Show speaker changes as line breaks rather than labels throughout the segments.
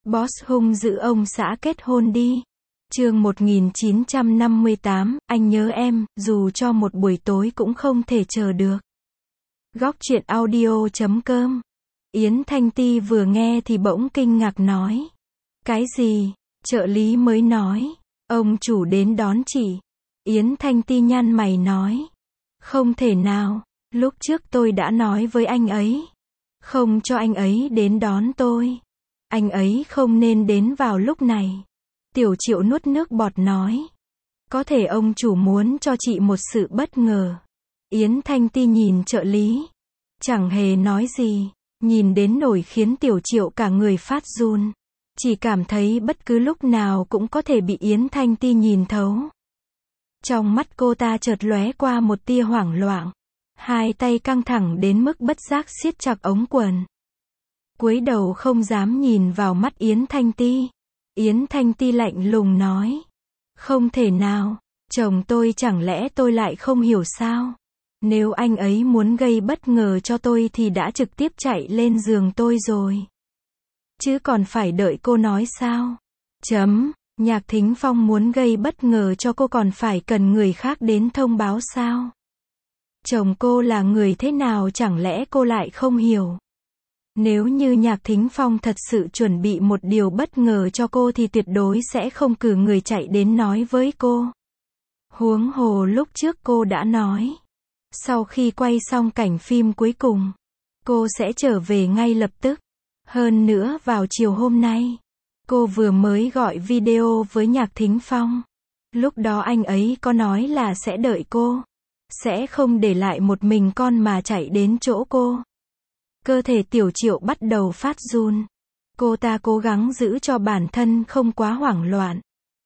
Boss hung dữ ông xã kết hôn đi. Chương 1958, anh nhớ em, dù cho một buổi tối cũng không thể chờ được. Góc truyện audio.com. Yến Thanh Ti vừa nghe thì bỗng kinh ngạc nói. Cái gì? Trợ lý mới nói. Ông chủ đến đón chị. Yến Thanh Ti nhăn mày nói. Không thể nào, lúc trước tôi đã nói với anh ấy. Không cho anh ấy đến đón tôi. Anh ấy không nên đến vào lúc này. Tiểu Triệu nuốt nước bọt nói. Có thể ông chủ muốn cho chị một sự bất ngờ. Yến Thanh Ti nhìn trợ lý. Chẳng hề nói gì. Nhìn đến nỗi khiến Tiểu Triệu cả người phát run. Chỉ cảm thấy bất cứ lúc nào cũng có thể bị Yến Thanh Ti nhìn thấu. Trong mắt cô ta chợt lóe qua một tia hoảng loạn. Hai tay căng thẳng đến mức bất giác siết chặt ống quần. Cúi đầu không dám nhìn vào mắt Yến Thanh Ti. Yến Thanh Ti lạnh lùng nói. Không thể nào, chồng tôi chẳng lẽ tôi lại không hiểu sao? Nếu anh ấy muốn gây bất ngờ cho tôi thì đã trực tiếp chạy lên giường tôi rồi. Chứ còn phải đợi cô nói sao? Nhạc Thính Phong muốn gây bất ngờ cho cô còn phải cần người khác đến thông báo sao? Chồng cô là người thế nào chẳng lẽ cô lại không hiểu? Nếu như Nhạc Thính Phong thật sự chuẩn bị một điều bất ngờ cho cô thì tuyệt đối sẽ không cử người chạy đến nói với cô. Huống hồ lúc trước cô đã nói. Sau khi quay xong cảnh phim cuối cùng, cô sẽ trở về ngay lập tức. Hơn nữa vào chiều hôm nay, cô vừa mới gọi video với Nhạc Thính Phong. Lúc đó anh ấy có nói là sẽ đợi cô. Sẽ không để lại một mình con mà chạy đến chỗ cô. Cơ thể Tiểu Triệu bắt đầu phát run. Cô ta cố gắng giữ cho bản thân không quá hoảng loạn.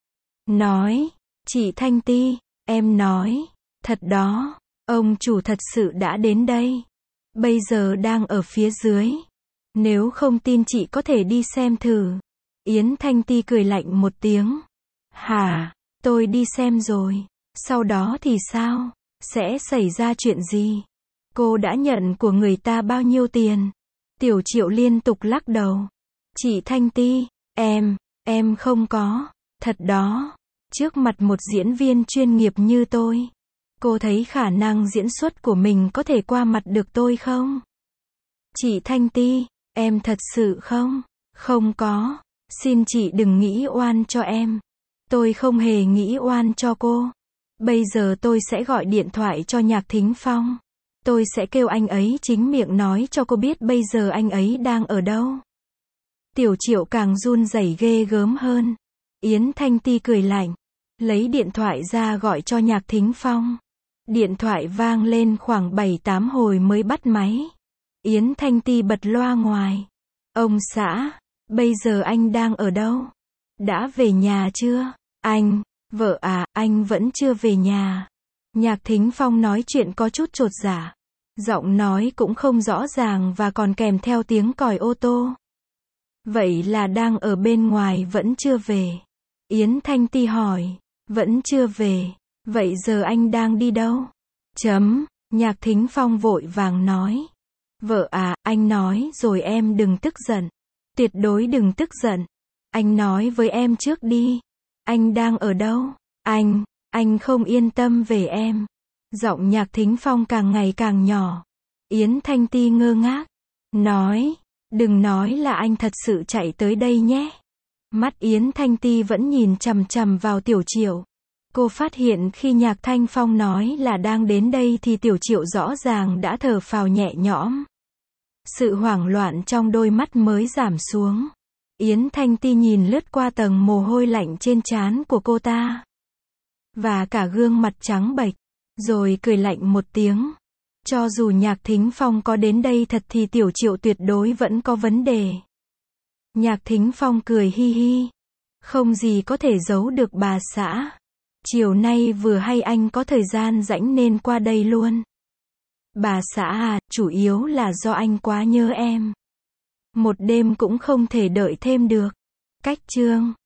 Nói, chị Thanh Ti, em nói, thật đó, ông chủ thật sự đã đến đây. Bây giờ đang ở phía dưới. Nếu không tin chị có thể đi xem thử. Yến Thanh Ti cười lạnh một tiếng. Hả, tôi đi xem rồi. Sau đó thì sao? Sẽ xảy ra chuyện gì? Cô đã nhận của người ta bao nhiêu tiền? Tiểu Triệu liên tục lắc đầu. Chị Thanh Ti, em không có. Thật đó. Trước mặt một diễn viên chuyên nghiệp như tôi. Cô thấy khả năng diễn xuất của mình có thể qua mặt được tôi không? Chị Thanh Ti, em thật sự không? Không có. Xin chị đừng nghĩ oan cho em. Tôi không hề nghĩ oan cho cô. Bây giờ tôi sẽ gọi điện thoại cho Nhạc Thính Phong. Tôi sẽ kêu anh ấy chính miệng nói cho cô biết bây giờ anh ấy đang ở đâu. Tiểu Triệu càng run rẩy ghê gớm hơn. Yến Thanh Ti cười lạnh. Lấy điện thoại ra gọi cho Nhạc Thính Phong. Điện thoại vang lên khoảng 7-8 hồi mới bắt máy. Yến Thanh Ti bật loa ngoài. Ông xã, bây giờ anh đang ở đâu? Đã về nhà chưa? Anh, vợ à, anh vẫn chưa về nhà. Nhạc Thính Phong nói chuyện có chút chột dạ. Giọng nói cũng không rõ ràng và còn kèm theo tiếng còi ô tô. Vậy là đang ở bên ngoài vẫn chưa về. Yến Thanh Ti hỏi. Vẫn chưa về. Vậy giờ anh đang đi đâu? Nhạc Thính Phong vội vàng nói. Vợ à, anh nói rồi em đừng tức giận. Tuyệt đối đừng tức giận. Anh nói với em trước đi. Anh đang ở đâu? Anh không yên tâm về em. Giọng Nhạc Thính Phong càng ngày càng nhỏ. Yến Thanh Ti ngơ ngác. Nói, đừng nói là anh thật sự chạy tới đây nhé. Mắt Yến Thanh Ti vẫn nhìn chằm chằm vào Tiểu Triệu. Cô phát hiện khi Nhạc Thanh Phong nói là đang đến đây thì Tiểu Triệu rõ ràng đã thở phào nhẹ nhõm. Sự hoảng loạn trong đôi mắt mới giảm xuống. Yến Thanh Ti nhìn lướt qua tầng mồ hôi lạnh trên trán của cô ta. Và cả gương mặt trắng bệch. Rồi cười lạnh một tiếng. Cho dù Nhạc Thính Phong có đến đây thật thì Tiểu Triệu tuyệt đối vẫn có vấn đề. Nhạc Thính Phong cười hi hi. Không gì có thể giấu được bà xã. Chiều nay vừa hay anh có thời gian rảnh nên qua đây luôn. Bà xã à, chủ yếu là do anh quá nhớ em. Một đêm cũng không thể đợi thêm được. Cách chương